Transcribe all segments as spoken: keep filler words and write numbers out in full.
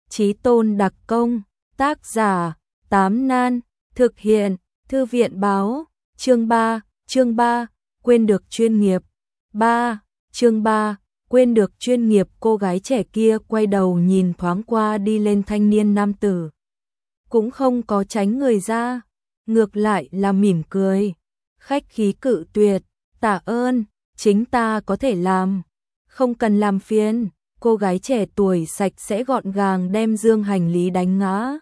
Chí tôn đặc công, tác giả, Tám Nan, thực hiện, Thư viện báo, chương ba, chương ba, quên được chuyên nghiệp. ba, chương ba, quên được chuyên nghiệp. Cô gái trẻ kia quay đầu nhìn thoáng qua đi lên thanh niên nam tử. Cũng không có tránh người ra, ngược lại là mỉm cười, khách khí cự tuyệt, tạ ơn, chính ta có thể làm, không cần làm phiền. Cô gái trẻ tuổi sạch sẽ gọn gàng đem dương hành lý đánh ngã,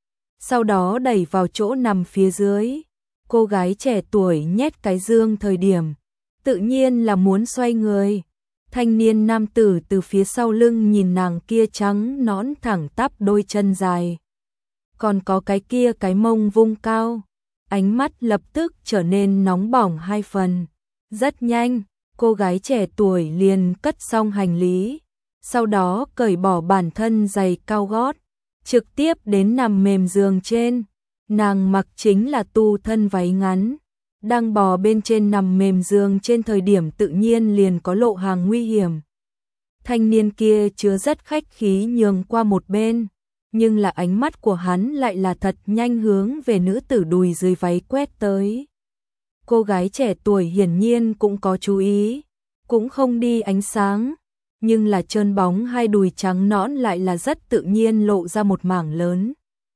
sau đó đẩy vào chỗ nằm phía dưới. Cô gái trẻ tuổi nhét cái dương thời điểm, tự nhiên là muốn xoay người. Thanh niên nam tử từ phía sau lưng nhìn nàng kia trắng nõn thẳng tắp đôi chân dài, còn có cái kia cái mông vung cao, ánh mắt lập tức trở nên nóng bỏng hai phần. Rất nhanh, cô gái trẻ tuổi liền cất xong hành lý, sau đó cởi bỏ bản thân giày cao gót, trực tiếp đến nằm mềm giường trên. Nàng mặc chính là tu thân váy ngắn, đang bò bên trên nằm mềm giường trên thời điểm tự nhiên liền có lộ hàng nguy hiểm. Thanh niên kia chứa rất khách khí nhường qua một bên, nhưng là ánh mắt của hắn lại là thật nhanh hướng về nữ tử đùi dưới váy quét tới. Cô gái trẻ tuổi hiển nhiên cũng có chú ý, cũng không đi ánh sáng, nhưng là trơn bóng hai đùi trắng nõn lại là rất tự nhiên lộ ra một mảng lớn.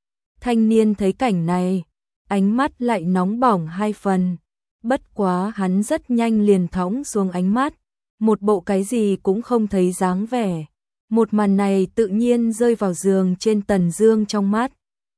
Thanh niên thấy cảnh này, ánh mắt lại nóng bỏng hai phần, bất quá hắn rất nhanh liền thõng xuống ánh mắt, một bộ cái gì cũng không thấy dáng vẻ. Một màn này tự nhiên rơi vào giường trên Tần Dương trong mắt.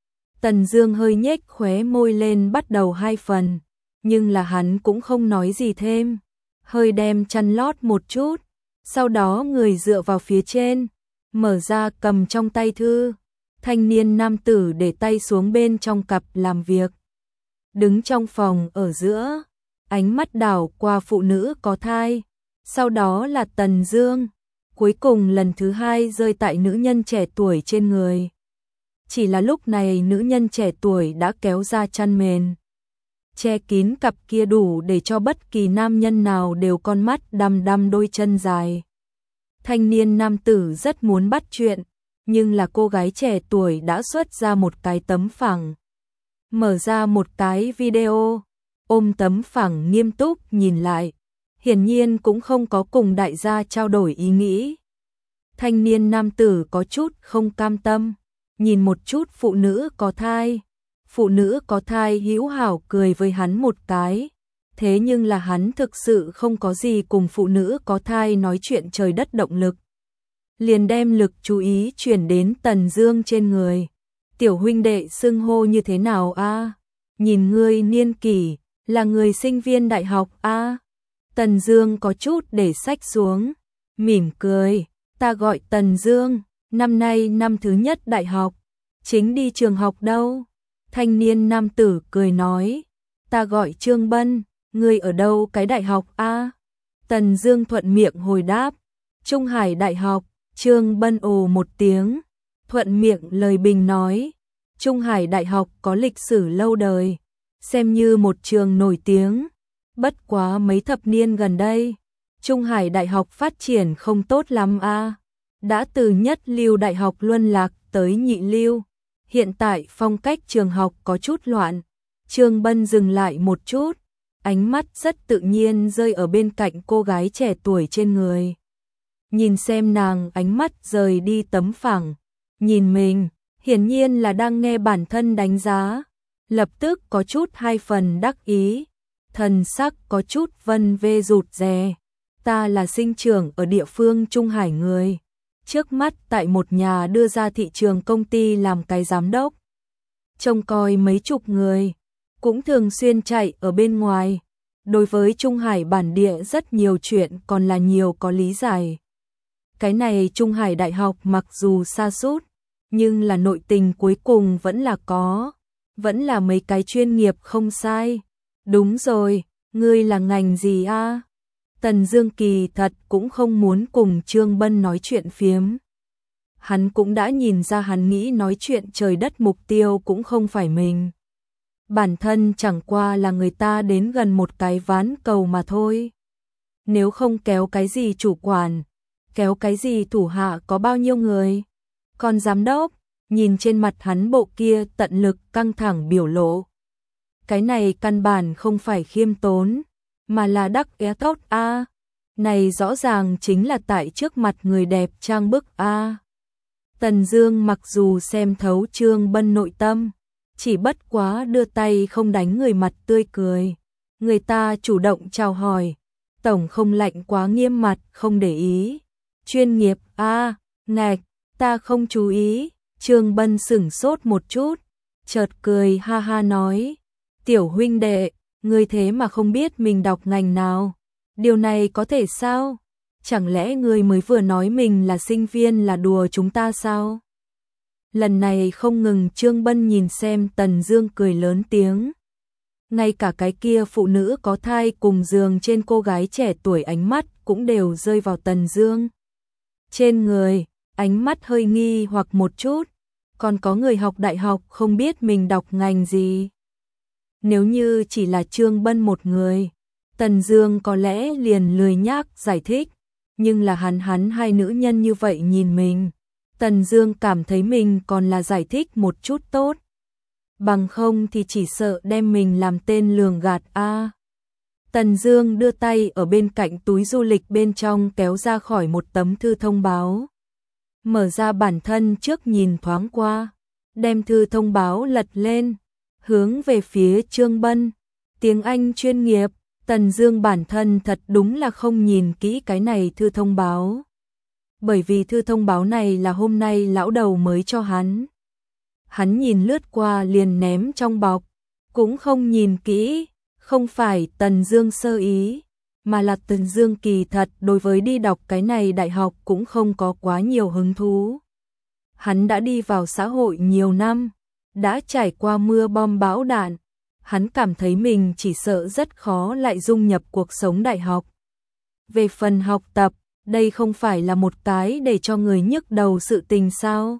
Tần Dương hơi nhếch khóe môi lên bắt đầu hai phần, nhưng là hắn cũng không nói gì thêm, hơi đem chăn lót một chút, sau đó người dựa vào phía trên, mở ra cầm trong tay thư. Thanh niên nam tử để tay xuống bên trong cặp làm việc, đứng trong phòng ở giữa, ánh mắt đảo qua phụ nữ có thai, sau đó là Tần Dương, cuối cùng lần thứ hai rơi tại nữ nhân trẻ tuổi trên người. Chỉ là lúc này nữ nhân trẻ tuổi đã kéo ra chăn mền, che kín cặp kia đủ để cho bất kỳ nam nhân nào đều con mắt đăm đăm đôi chân dài. Thanh niên nam tử rất muốn bắt chuyện, nhưng là cô gái trẻ tuổi đã xuất ra một cái tấm phẳng, mở ra một cái video, ôm tấm phẳng nghiêm túc nhìn lại, hiển nhiên cũng không có cùng đại gia trao đổi ý nghĩ. Thanh niên nam tử có chút không cam tâm, nhìn một chút phụ nữ có thai. Phụ nữ có thai hữu hảo cười với hắn một cái, thế nhưng là hắn thực sự không có gì cùng phụ nữ có thai nói chuyện trời đất động lực. Liền đem lực chú ý chuyển đến Tần Dương trên người. Tiểu huynh đệ xưng hô như thế nào a? Nhìn ngươi niên kỷ, là người sinh viên đại học a? Tần Dương có chút để sách xuống, mỉm cười, ta gọi Tần Dương, năm nay năm thứ nhất đại học, chính đi trường học đâu? Thanh niên nam tử cười nói, ta gọi Trương Bân, ngươi ở đâu cái đại học a? Tần Dương thuận miệng hồi đáp, Trung Hải Đại học. Trương Bân ồ một tiếng, thuận miệng lời bình nói, Trung Hải Đại học có lịch sử lâu đời, xem như một trường nổi tiếng, bất quá mấy thập niên gần đây, Trung Hải Đại học phát triển không tốt lắm a, đã từ nhất lưu đại học luân lạc tới nhị lưu, hiện tại phong cách trường học có chút loạn. Trương Bân dừng lại một chút, ánh mắt rất tự nhiên rơi ở bên cạnh cô gái trẻ tuổi trên người. Nhìn xem nàng ánh mắt rời đi tấm phẳng, nhìn mình, hiển nhiên là đang nghe bản thân đánh giá, lập tức có chút hai phần đắc ý, thần sắc có chút vân vê rụt rè. Ta là sinh trưởng ở địa phương Trung Hải người, trước mắt tại một nhà đưa ra thị trường công ty làm cái giám đốc, trông coi mấy chục người, cũng thường xuyên chạy ở bên ngoài, đối với Trung Hải bản địa rất nhiều chuyện còn là nhiều có lý giải. Cái này Trung Hải Đại học mặc dù sa sút, nhưng là nội tình cuối cùng vẫn là có, vẫn là mấy cái chuyên nghiệp không sai. Đúng rồi, ngươi là ngành gì a? Tần Dương kỳ thật cũng không muốn cùng Trương Bân nói chuyện phiếm. Hắn cũng đã nhìn ra hắn nghĩ nói chuyện trời đất mục tiêu cũng không phải mình. Bản thân chẳng qua là người ta đến gần một cái ván cầu mà thôi. Nếu không kéo cái gì chủ quản, kéo cái gì thủ hạ có bao nhiêu người, còn giám đốc, nhìn trên mặt hắn bộ kia tận lực căng thẳng biểu lộ. Cái này căn bản không phải khiêm tốn, mà là đắc é tốt a. Này rõ ràng chính là tại trước mặt người đẹp trang bức a. Tần Dương mặc dù xem thấu Trương Bân nội tâm, chỉ bất quá đưa tay không đánh người mặt tươi cười. Người ta chủ động chào hỏi, tổng không lạnh quá nghiêm mặt không để ý. Chuyên nghiệp a, à, ngạch, ta không chú ý. Trương Bân sửng sốt một chút, chợt cười ha ha nói, tiểu huynh đệ, ngươi thế mà không biết mình đọc ngành nào, điều này có thể sao? Chẳng lẽ ngươi mới vừa nói mình là sinh viên là đùa chúng ta sao? Lần này không ngừng Trương Bân nhìn xem Tần Dương cười lớn tiếng. Ngay cả cái kia phụ nữ có thai cùng giường trên cô gái trẻ tuổi ánh mắt cũng đều rơi vào Tần Dương trên người, ánh mắt hơi nghi hoặc một chút, còn có người học đại học không biết mình đọc ngành gì. Nếu như chỉ là Trương Bân một người, Tần Dương có lẽ liền lười nhác giải thích, nhưng là hắn hắn hai nữ nhân như vậy nhìn mình, Tần Dương cảm thấy mình còn là giải thích một chút tốt. Bằng không thì chỉ sợ đem mình làm tên lường gạt a. À. Tần Dương đưa tay ở bên cạnh túi du lịch bên trong kéo ra khỏi một tấm thư thông báo. Mở ra bản thân trước nhìn thoáng qua, đem thư thông báo lật lên, hướng về phía Trương Bân. Tiếng Anh chuyên nghiệp, Tần Dương bản thân thật đúng là không nhìn kỹ cái này thư thông báo. Bởi vì thư thông báo này là hôm nay lão đầu mới cho hắn. Hắn nhìn lướt qua liền ném trong bọc, cũng không nhìn kỹ, không phải Tần Dương sơ ý, mà là Tần Dương kỳ thật đối với đi đọc cái này đại học cũng không có quá nhiều hứng thú. Hắn đã đi vào xã hội nhiều năm, đã trải qua mưa bom bão đạn, hắn cảm thấy mình chỉ sợ rất khó lại dung nhập cuộc sống đại học. Về phần học tập, đây không phải là một cái để cho người nhức đầu sự tình sao?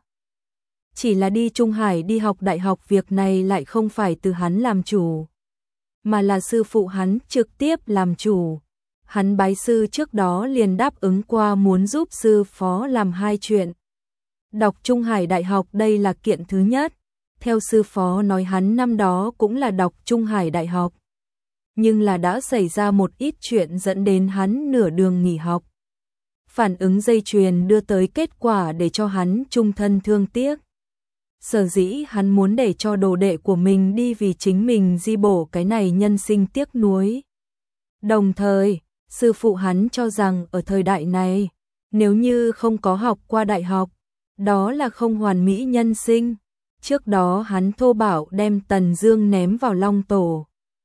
Chỉ là đi Trung Hải đi học đại học việc này lại không phải từ hắn làm chủ, mà là sư phụ hắn trực tiếp làm chủ. Hắn bái sư trước đó liền đáp ứng qua muốn giúp sư phó làm hai chuyện. Đọc Trung Hải đại học đây là kiện thứ nhất, theo sư phó nói hắn năm đó cũng là đọc Trung Hải đại học. Nhưng là đã xảy ra một ít chuyện dẫn đến hắn nửa đường nghỉ học. Phản ứng dây chuyền đưa tới kết quả để cho hắn trung thân thương tiếc. Sở dĩ hắn muốn để cho đồ đệ của mình đi vì chính mình di bổ cái này nhân sinh tiếc nuối. Đồng thời, sư phụ hắn cho rằng ở thời đại này, nếu như không có học qua đại học, đó là không hoàn mỹ nhân sinh. Trước đó hắn thô bạo đem Tần Dương ném vào Long Tổ,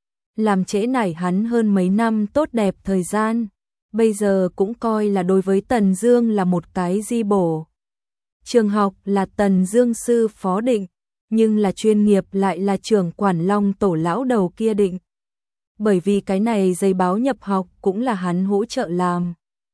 làm trễ nải hắn hơn mấy năm tốt đẹp thời gian, bây giờ cũng coi là đối với Tần Dương là một cái di bổ. Trường học là Tần Dương sư phó định, nhưng là chuyên nghiệp lại là trưởng quản Long Tổ lão đầu kia định. Bởi vì cái này giấy báo nhập học cũng là hắn hỗ trợ làm.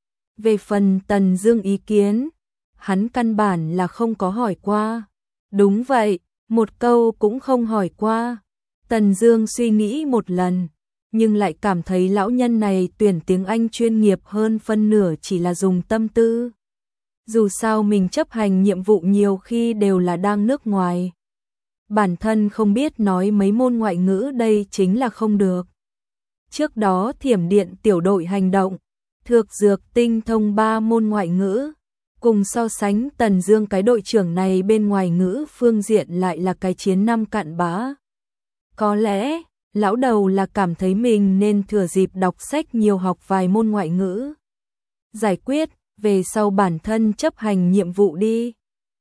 Về phần Tần Dương ý kiến, hắn căn bản là không có hỏi qua. Đúng vậy, một câu cũng không hỏi qua. Tần Dương suy nghĩ một lần, nhưng lại cảm thấy lão nhân này tuyển tiếng Anh chuyên nghiệp hơn phân nửa chỉ là dùng tâm tư. Dù sao mình chấp hành nhiệm vụ nhiều khi đều là đang nước ngoài. Bản thân không biết nói mấy môn ngoại ngữ đây chính là không được. Trước đó Thiểm Điện tiểu đội hành động, Thược Dược tinh thông ba môn ngoại ngữ. Cùng so sánh Tần Dương cái đội trưởng này bên ngoài ngữ phương diện lại là cái chiến năm cặn bã. Có lẽ, lão đầu là cảm thấy mình nên thừa dịp đọc sách nhiều học vài môn ngoại ngữ. Giải quyết, về sau bản thân chấp hành nhiệm vụ đi.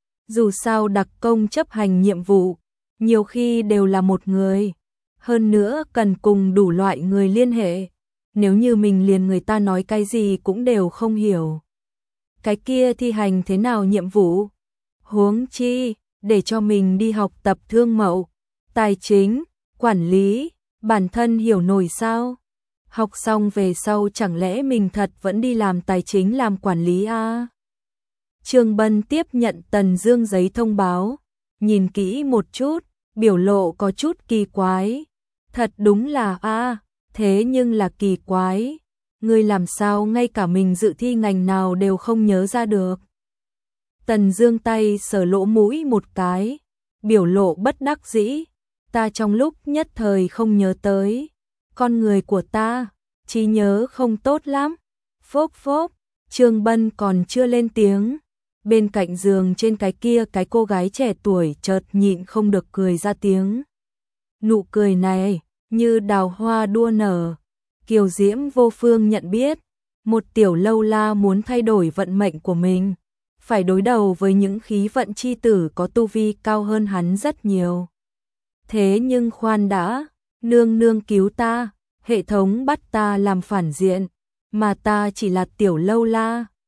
Dù sao đặc công chấp hành nhiệm vụ, nhiều khi đều là một người. Hơn nữa cần cùng đủ loại người liên hệ. Nếu như mình liền người ta nói cái gì cũng đều không hiểu. Cái kia thi hành thế nào nhiệm vụ? Huống chi, để cho mình đi học tập thương mậu, tài chính, quản lý, bản thân hiểu nổi sao? Học xong về sau chẳng lẽ mình thật vẫn đi làm tài chính làm quản lý à? Trương Bân tiếp nhận Tần Dương giấy thông báo, nhìn kỹ một chút, biểu lộ có chút kỳ quái. Thật đúng là a, à, thế nhưng là kỳ quái. Ngươi làm sao ngay cả mình dự thi ngành nào đều không nhớ ra được? Tần Dương tay sờ lỗ mũi một cái, biểu lộ bất đắc dĩ, ta trong lúc nhất thời không nhớ tới, con người của ta, trí nhớ không tốt lắm. Phốc phốc, Trương Bân còn chưa lên tiếng, bên cạnh giường trên cái kia cái cô gái trẻ tuổi chợt nhịn không được cười ra tiếng. Nụ cười này như đào hoa đua nở, kiều diễm vô phương nhận biết, một tiểu lâu la muốn thay đổi vận mệnh của mình, phải đối đầu với những khí vận chi tử có tu vi cao hơn hắn rất nhiều. Thế nhưng khoan đã, nương nương cứu ta, hệ thống bắt ta làm phản diện, mà ta chỉ là tiểu lâu la,